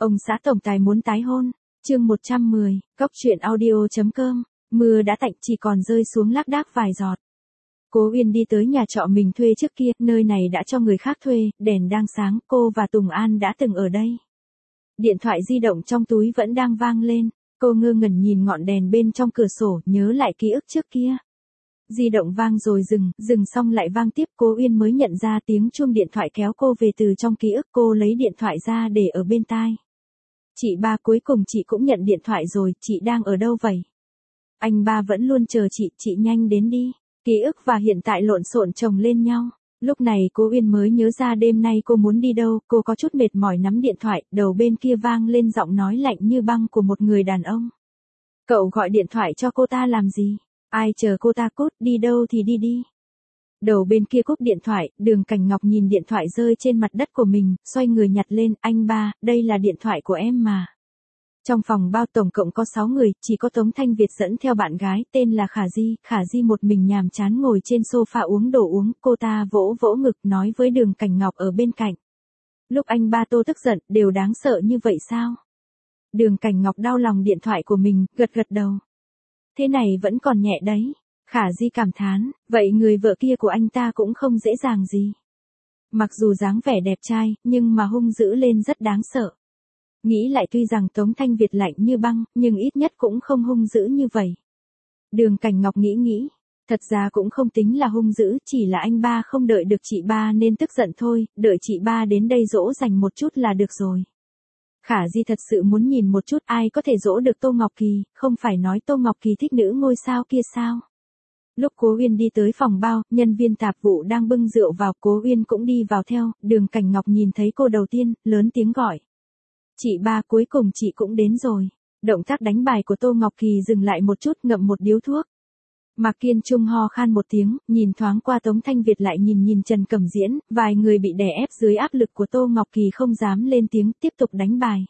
Ông xã tổng tài muốn tái hôn. Chương 110, Cốc truyện audio.com. Mưa đã tạnh chỉ còn rơi xuống lác đác vài giọt. Cố Uyên đi tới nhà trọ mình thuê trước kia, nơi này đã cho người khác thuê, đèn đang sáng, cô và Tùng An đã từng ở đây. Điện thoại di động trong túi vẫn đang vang lên, cô ngơ ngẩn nhìn ngọn đèn bên trong cửa sổ, nhớ lại ký ức trước kia. Di động vang rồi dừng xong lại vang tiếp, Cố Uyên mới nhận ra tiếng chuông điện thoại kéo cô về từ trong ký ức, cô lấy điện thoại ra để ở bên tai. Chị ba, cuối cùng chị cũng nhận điện thoại rồi, chị đang ở đâu vậy? Anh ba vẫn luôn chờ chị nhanh đến đi. Ký ức và hiện tại lộn xộn chồng lên nhau. Lúc này Cố Uyên mới nhớ ra đêm nay cô muốn đi đâu, cô có chút mệt mỏi nắm điện thoại, đầu bên kia vang lên giọng nói lạnh như băng của một người đàn ông. Cậu gọi điện thoại cho cô ta làm gì? Ai chờ cô ta cút, đi đâu thì đi. Đầu bên kia cúp điện thoại, Đường Cảnh Ngọc nhìn điện thoại rơi trên mặt đất của mình, xoay người nhặt lên, anh ba, đây là điện thoại của em mà. Trong phòng bao tổng cộng có 6 người, chỉ có Tống Thanh Việt dẫn theo bạn gái, tên là Khả Di một mình nhàm chán ngồi trên sofa uống đồ uống, cô ta vỗ vỗ ngực nói với Đường Cảnh Ngọc ở bên cạnh. Lúc anh ba Tô tức giận, đều đáng sợ như vậy sao? Đường Cảnh Ngọc đau lòng điện thoại của mình, gật đầu. Thế này vẫn còn nhẹ đấy. Khả Di cảm thán, vậy người vợ kia của anh ta cũng không dễ dàng gì. Mặc dù dáng vẻ đẹp trai, nhưng mà hung dữ lên rất đáng sợ. Nghĩ lại tuy rằng Tống Thanh Việt lạnh như băng, nhưng ít nhất cũng không hung dữ như vậy. Đường Cảnh Ngọc nghĩ, thật ra cũng không tính là hung dữ, chỉ là anh ba không đợi được chị ba nên tức giận thôi, đợi chị ba đến đây dỗ dành một chút là được rồi. Khả Di thật sự muốn nhìn một chút ai có thể dỗ được Tô Ngọc Kỳ, không phải nói Tô Ngọc Kỳ thích nữ ngôi sao kia sao. Lúc Cố Uyên đi tới phòng bao, nhân viên tạp vụ đang bưng rượu vào, Cố Uyên cũng đi vào theo, Đường Cảnh Ngọc nhìn thấy cô đầu tiên, lớn tiếng gọi. Chị ba, cuối cùng chị cũng đến rồi. Động tác đánh bài của Tô Ngọc Kỳ dừng lại một chút, ngậm một điếu thuốc. Mạc Kiên Trung ho khan một tiếng, nhìn thoáng qua Tống Thanh Việt lại nhìn Trần Cẩm Diễn, vài người bị đè ép dưới áp lực của Tô Ngọc Kỳ không dám lên tiếng, tiếp tục đánh bài.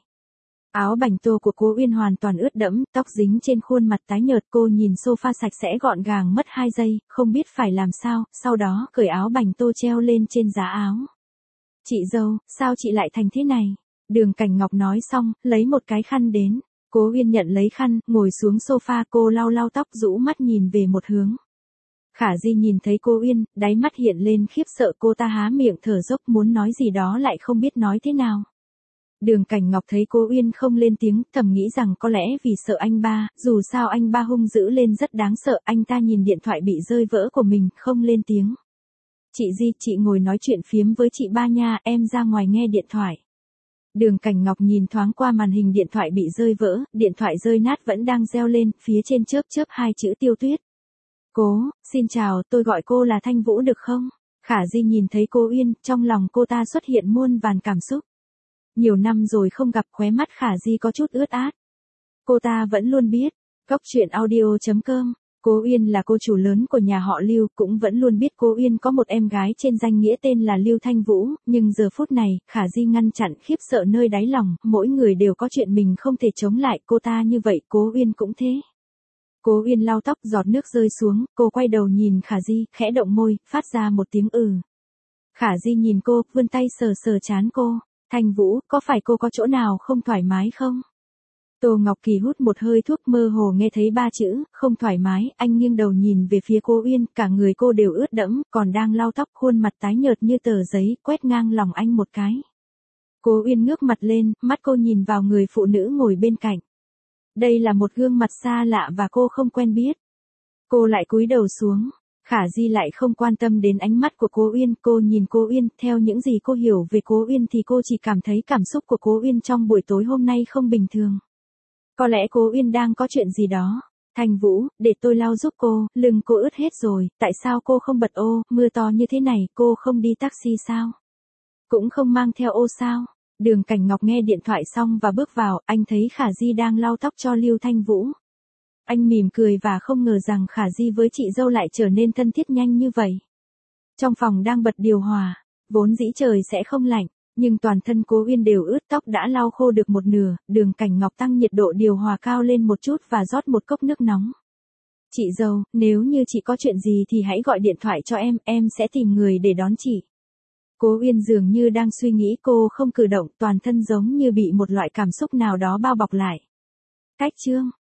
Áo bành tô của Cố Uyên hoàn toàn ướt đẫm, tóc dính trên khuôn mặt tái nhợt, cô nhìn sofa sạch sẽ gọn gàng mất 2 giây, không biết phải làm sao, sau đó cởi áo bành tô treo lên trên giá áo. Chị dâu, sao chị lại thành thế này? Đường Cảnh Ngọc nói xong, lấy một cái khăn đến. Cố Uyên nhận lấy khăn, ngồi xuống sofa, cô lau tóc, rũ mắt nhìn về một hướng. Khả Di nhìn thấy cô Uyên, đáy mắt hiện lên khiếp sợ, cô ta há miệng thở dốc muốn nói gì đó lại không biết nói thế nào. Đường Cảnh Ngọc thấy cô Uyên không lên tiếng, thầm nghĩ rằng có lẽ vì sợ anh ba, dù sao anh ba hung dữ lên rất đáng sợ, anh ta nhìn điện thoại bị rơi vỡ của mình, không lên tiếng. Chị Di, chị ngồi nói chuyện phiếm với chị ba nha, em ra ngoài nghe điện thoại. Đường Cảnh Ngọc nhìn thoáng qua màn hình điện thoại bị rơi vỡ, điện thoại rơi nát vẫn đang reo lên, phía trên chớp 2 chữ Tiêu Tuyết. Cô, xin chào, tôi gọi cô là Thanh Vũ được không? Khả Di nhìn thấy cô Uyên, trong lòng cô ta xuất hiện muôn vàn cảm xúc. Nhiều năm rồi không gặp, khóe mắt Khả Di có chút ướt át. Cô ta vẫn luôn biết, Cốc truyện audio.com, cô Uyên là cô chủ lớn của nhà họ Lưu, cũng vẫn luôn biết cô Uyên có một em gái trên danh nghĩa tên là Lưu Thanh Vũ, nhưng giờ phút này, Khả Di ngăn chặn khiếp sợ nơi đáy lòng, mỗi người đều có chuyện mình không thể chống lại, cô ta như vậy, cô Uyên cũng thế. Cô Uyên lau tóc, giọt nước rơi xuống, cô quay đầu nhìn Khả Di, khẽ động môi, phát ra một tiếng ừ. Khả Di nhìn cô, vươn tay sờ trán cô. Thanh Vũ, có phải cô có chỗ nào không thoải mái không? Tô Ngọc Kỳ hút một hơi thuốc, mơ hồ nghe thấy 3 chữ, không thoải mái, anh nghiêng đầu nhìn về phía cô Uyên, cả người cô đều ướt đẫm, còn đang lau tóc, khuôn mặt tái nhợt như tờ giấy, quét ngang lòng anh một cái. Cô Uyên ngước mặt lên, mắt cô nhìn vào người phụ nữ ngồi bên cạnh. Đây là một gương mặt xa lạ và cô không quen biết. Cô lại cúi đầu xuống. Khả Di lại không quan tâm đến ánh mắt của cô Uyên, cô nhìn cô Uyên, theo những gì cô hiểu về cô Uyên thì cô chỉ cảm thấy cảm xúc của cô Uyên trong buổi tối hôm nay không bình thường. Có lẽ cô Uyên đang có chuyện gì đó. Thanh Vũ, để tôi lau giúp cô, lưng cô ướt hết rồi, tại sao cô không bật ô, mưa to như thế này, cô không đi taxi sao? Cũng không mang theo ô sao? Đường Cảnh Ngọc nghe điện thoại xong và bước vào, anh thấy Khả Di đang lau tóc cho Lưu Thanh Vũ. Anh mỉm cười và không ngờ rằng Khả Di với chị dâu lại trở nên thân thiết nhanh như vậy. Trong phòng đang bật điều hòa, vốn dĩ trời sẽ không lạnh, nhưng toàn thân Cố Uyên đều ướt, tóc đã lau khô được một nửa, Đường Cảnh Ngọc tăng nhiệt độ điều hòa cao lên một chút và rót một cốc nước nóng. Chị dâu, nếu như chị có chuyện gì thì hãy gọi điện thoại cho em sẽ tìm người để đón chị. Cố Uyên dường như đang suy nghĩ, cô không cử động, toàn thân giống như bị một loại cảm xúc nào đó bao bọc lại. Cách Trương,